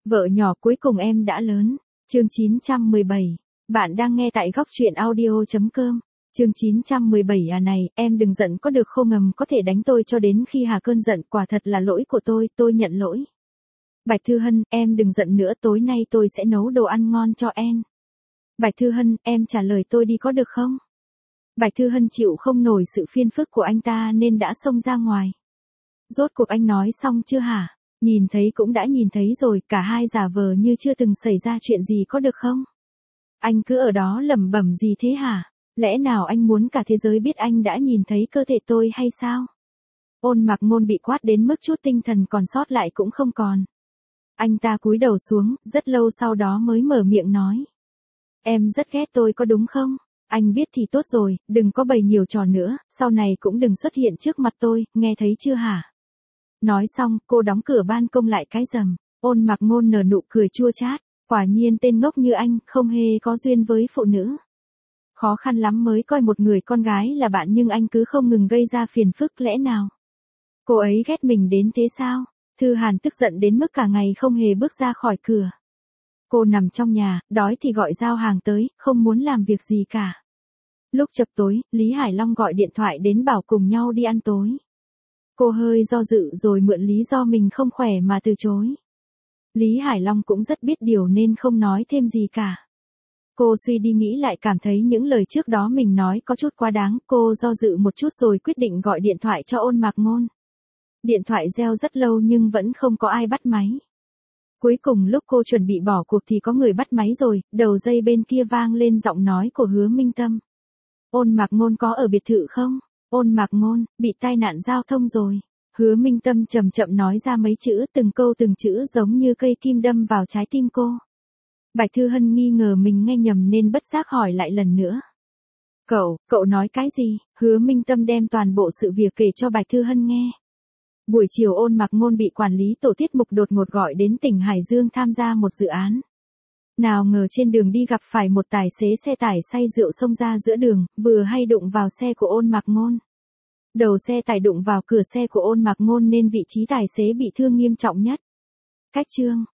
Vợ nhỏ cuối cùng em đã lớn. Chương 917. Bạn đang nghe tại góc truyện audio.com. Chương 917 à này, em đừng giận có được không, ngầm có thể đánh tôi cho đến khi hà cơn giận, quả thật là lỗi của tôi nhận lỗi. Bạch Thư Hân, em đừng giận nữa, tối nay tôi sẽ nấu đồ ăn ngon cho em. Bạch Thư Hân, em trả lời tôi đi có được không? Bạch Thư Hân chịu không nổi sự phiền phức của anh ta nên đã xông ra ngoài. Rốt cuộc anh nói xong chưa hả? Nhìn thấy cũng đã nhìn thấy rồi, cả hai giả vờ như chưa từng xảy ra chuyện gì có được không? Anh cứ ở đó lẩm bẩm gì thế hả? Lẽ nào anh muốn cả thế giới biết anh đã nhìn thấy cơ thể tôi hay sao? Ôn Mạc Ngôn bị quát đến mức chút tinh thần còn sót lại cũng không còn. Anh ta cúi đầu xuống, rất lâu sau đó mới mở miệng nói. Em rất ghét tôi có đúng không? Anh biết thì tốt rồi, đừng có bày nhiều trò nữa, sau này cũng đừng xuất hiện trước mặt tôi, nghe thấy chưa hả? Nói xong, cô đóng cửa ban công lại cái rầm. Ôn Mạc Ngôn nở nụ cười chua chát. Quả nhiên tên ngốc như anh, không hề có duyên với phụ nữ. Khó khăn lắm mới coi một người con gái là bạn nhưng anh cứ không ngừng gây ra phiền phức, lẽ nào? Cô ấy ghét mình đến thế sao? Thư Hàn tức giận đến mức cả ngày không hề bước ra khỏi cửa. Cô nằm trong nhà, đói thì gọi giao hàng tới, không muốn làm việc gì cả. Lúc chập tối, Lý Hải Long gọi điện thoại đến bảo cùng nhau đi ăn tối. Cô hơi do dự rồi mượn lý do mình không khỏe mà từ chối. Lý Hải Long cũng rất biết điều nên không nói thêm gì cả. Cô suy đi nghĩ lại cảm thấy những lời trước đó mình nói có chút quá đáng, cô do dự một chút rồi quyết định gọi điện thoại cho Ôn Mạc Ngôn. Điện thoại reo rất lâu nhưng vẫn không có ai bắt máy. Cuối cùng lúc cô chuẩn bị bỏ cuộc thì có người bắt máy rồi, đầu dây bên kia vang lên giọng nói của Hứa Minh Tâm. Ôn Mạc Ngôn có ở biệt thự không? Ôn Mạc Ngôn, bị tai nạn giao thông rồi. Hứa Minh Tâm chậm chậm nói ra mấy chữ, từng câu từng chữ giống như cây kim đâm vào trái tim cô. Bạch Thư Hân nghi ngờ mình nghe nhầm nên bất giác hỏi lại lần nữa. Cậu nói cái gì? Hứa Minh Tâm đem toàn bộ sự việc kể cho Bạch Thư Hân nghe. Buổi chiều Ôn Mạc Ngôn bị quản lý tổ tiết mục đột ngột gọi đến tỉnh Hải Dương tham gia một dự án. Nào ngờ trên đường đi gặp phải một tài xế xe tải say rượu xông ra giữa đường, vừa hay đụng vào xe của Ôn Mạc Ngôn. Đầu xe tải đụng vào cửa xe của Ôn Mạc Ngôn nên vị trí tài xế bị thương nghiêm trọng nhất. Cách chương